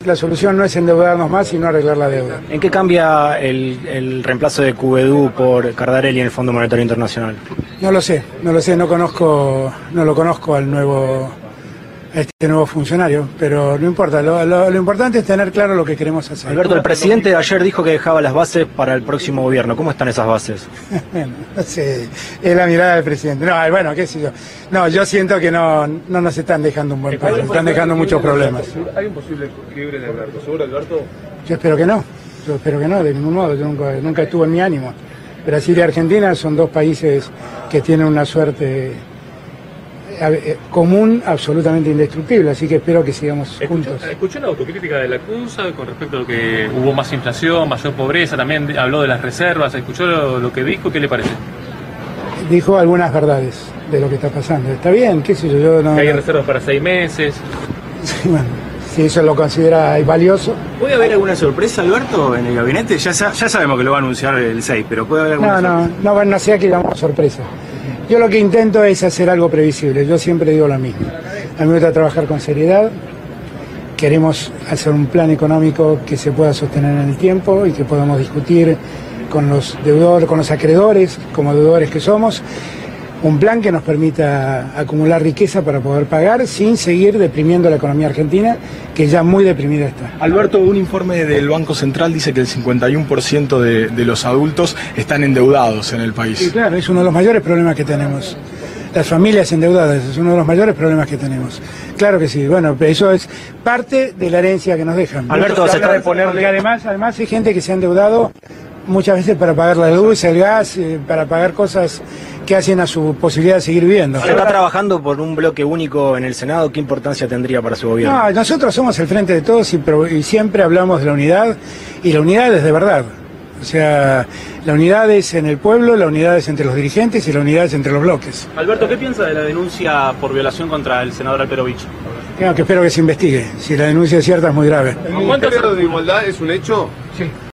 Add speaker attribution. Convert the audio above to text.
Speaker 1: la solución no es endeudarnos más, sino arreglar la deuda.
Speaker 2: ¿En qué cambia el reemplazo de Cuvedú por Cardarelli en el Fondo Monetario Internacional?
Speaker 1: No lo sé, no lo conozco a este nuevo funcionario, pero no importa, lo importante es tener claro lo que queremos hacer.
Speaker 2: Alberto, el presidente ayer dijo que dejaba las bases para el próximo gobierno. ¿Cómo están esas bases?
Speaker 1: Bueno, no sé, es la mirada del presidente. No, bueno, qué sé yo. No, yo siento que no nos están dejando un buen país, nos están dejando muchos problemas.
Speaker 3: ¿Hay un posible quiebre de Alberto? ¿Seguro, Alberto?
Speaker 1: Yo espero que no, de ningún modo, yo nunca estuvo en mi ánimo. Brasil y Argentina son dos países que tienen una suerte común absolutamente indestructible, así que espero que sigamos juntos.
Speaker 4: Escuché la autocrítica de la CUNSA con respecto a lo que hubo más inflación, mayor pobreza, también habló de las reservas, escuchó lo que dijo, ¿qué le parece?
Speaker 1: Dijo algunas verdades de lo que está pasando. Está bien, qué sé yo, no...
Speaker 4: Que hay reservas para 6 meses.
Speaker 1: Sí, bueno, si eso lo considera valioso.
Speaker 5: ¿Puede haber alguna sorpresa, Alberto, en el gabinete? Ya sabemos que lo va a anunciar el 6, pero ¿puede haber alguna sorpresa?
Speaker 1: No sea que digamos sorpresa. Yo lo que intento es hacer algo previsible, yo siempre digo lo mismo. A mí me gusta trabajar con seriedad, queremos hacer un plan económico que se pueda sostener en el tiempo y que podamos discutir con los deudores, con los acreedores, como deudores que somos, un plan que nos permita acumular riqueza para poder pagar sin seguir deprimiendo la economía argentina, que ya muy deprimida está.
Speaker 6: Alberto, un informe del Banco Central dice que el 51% de los adultos están endeudados en el país.
Speaker 1: Sí, claro, es uno de los mayores problemas que tenemos. Las familias endeudadas es uno de los mayores problemas que tenemos. Claro que sí, bueno, eso es parte de la herencia que nos dejan.
Speaker 2: Alberto, se trata de ponerle...
Speaker 1: Además hay gente que se ha endeudado muchas veces para pagar la luz, el gas, para pagar cosas que hacen a su posibilidad de seguir viviendo.
Speaker 2: ¿Se está trabajando por un bloque único en el Senado? ¿Qué importancia tendría para su gobierno?
Speaker 1: No, nosotros somos el frente de todos y siempre hablamos de la unidad, y la unidad es de verdad. O sea, la unidad es en el pueblo, la unidad es entre los dirigentes y la unidad es entre los bloques.
Speaker 7: Alberto, ¿qué piensa de la denuncia por violación contra el senador Alperovich?
Speaker 1: Que espero que se investigue. Si la denuncia es cierta es muy grave.
Speaker 3: ¿El Ministerio de Igualdad es un hecho?
Speaker 1: Sí.